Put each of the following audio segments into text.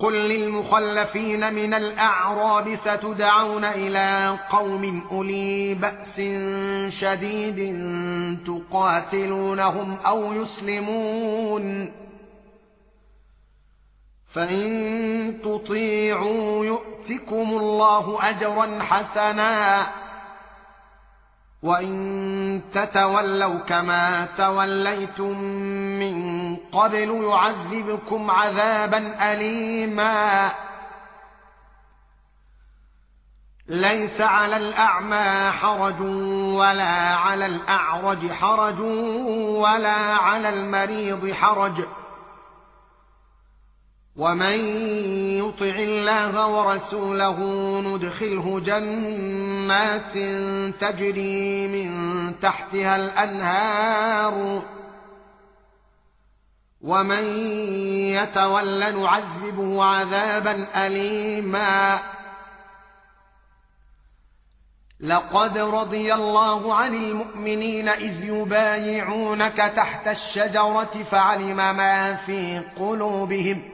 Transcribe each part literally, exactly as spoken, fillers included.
قل للمخلفين من الأعراب ستدعون إلى قوم أولي بأس شديد تقاتلونهم أو يسلمون، فإن تطيعوا يؤتكم الله أجرا حسنا، وإن تتولوا كما توليتم من قبل يعذبكم عذابا أليما. ليس على الأعمى حرج ولا على الأعرج حرج ولا على المريض حرج، ومن يطع الله ورسوله ندخله جنات تجري من تحتها الأنهار، ومن يتول نعذبه عذابا أليما. لقد رضي الله عن المؤمنين إذ يبايعونك تحت الشجرة فعلم ما في قلوبهم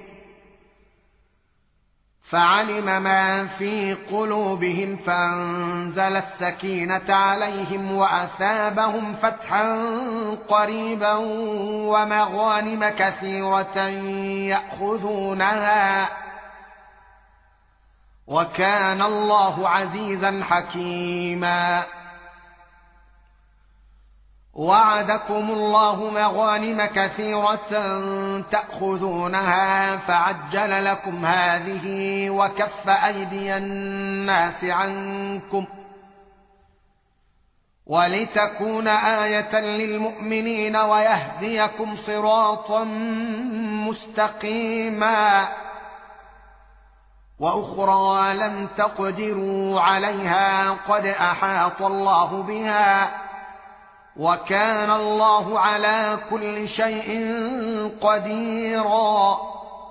فعلم ما في قلوبهم فانزل السكينة عليهم وأثابهم فتحا قريبا ومغانم كثيرة يأخذونها، وكان الله عزيزا حكيما. وعدكم الله مغانم كثيرة تأخذونها فعجل لكم هذه وكف أيدي الناس عنكم ولتكون آية للمؤمنين ويهديكم صراطا مستقيما. وأخرى لم تقدروا عليها قد أحاط الله بها، وكان الله على كل شيء قديرا.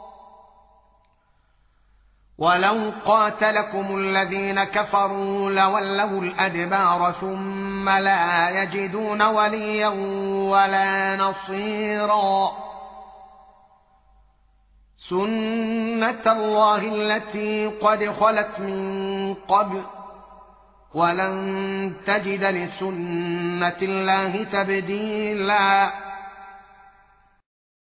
ولو قاتلكم الذين كفروا لولوا الأدبار ثم لا يجدون وليا ولا نصيرا. سنة الله التي قد خلت من قبل ولن تجد لسنة الله تبديلا.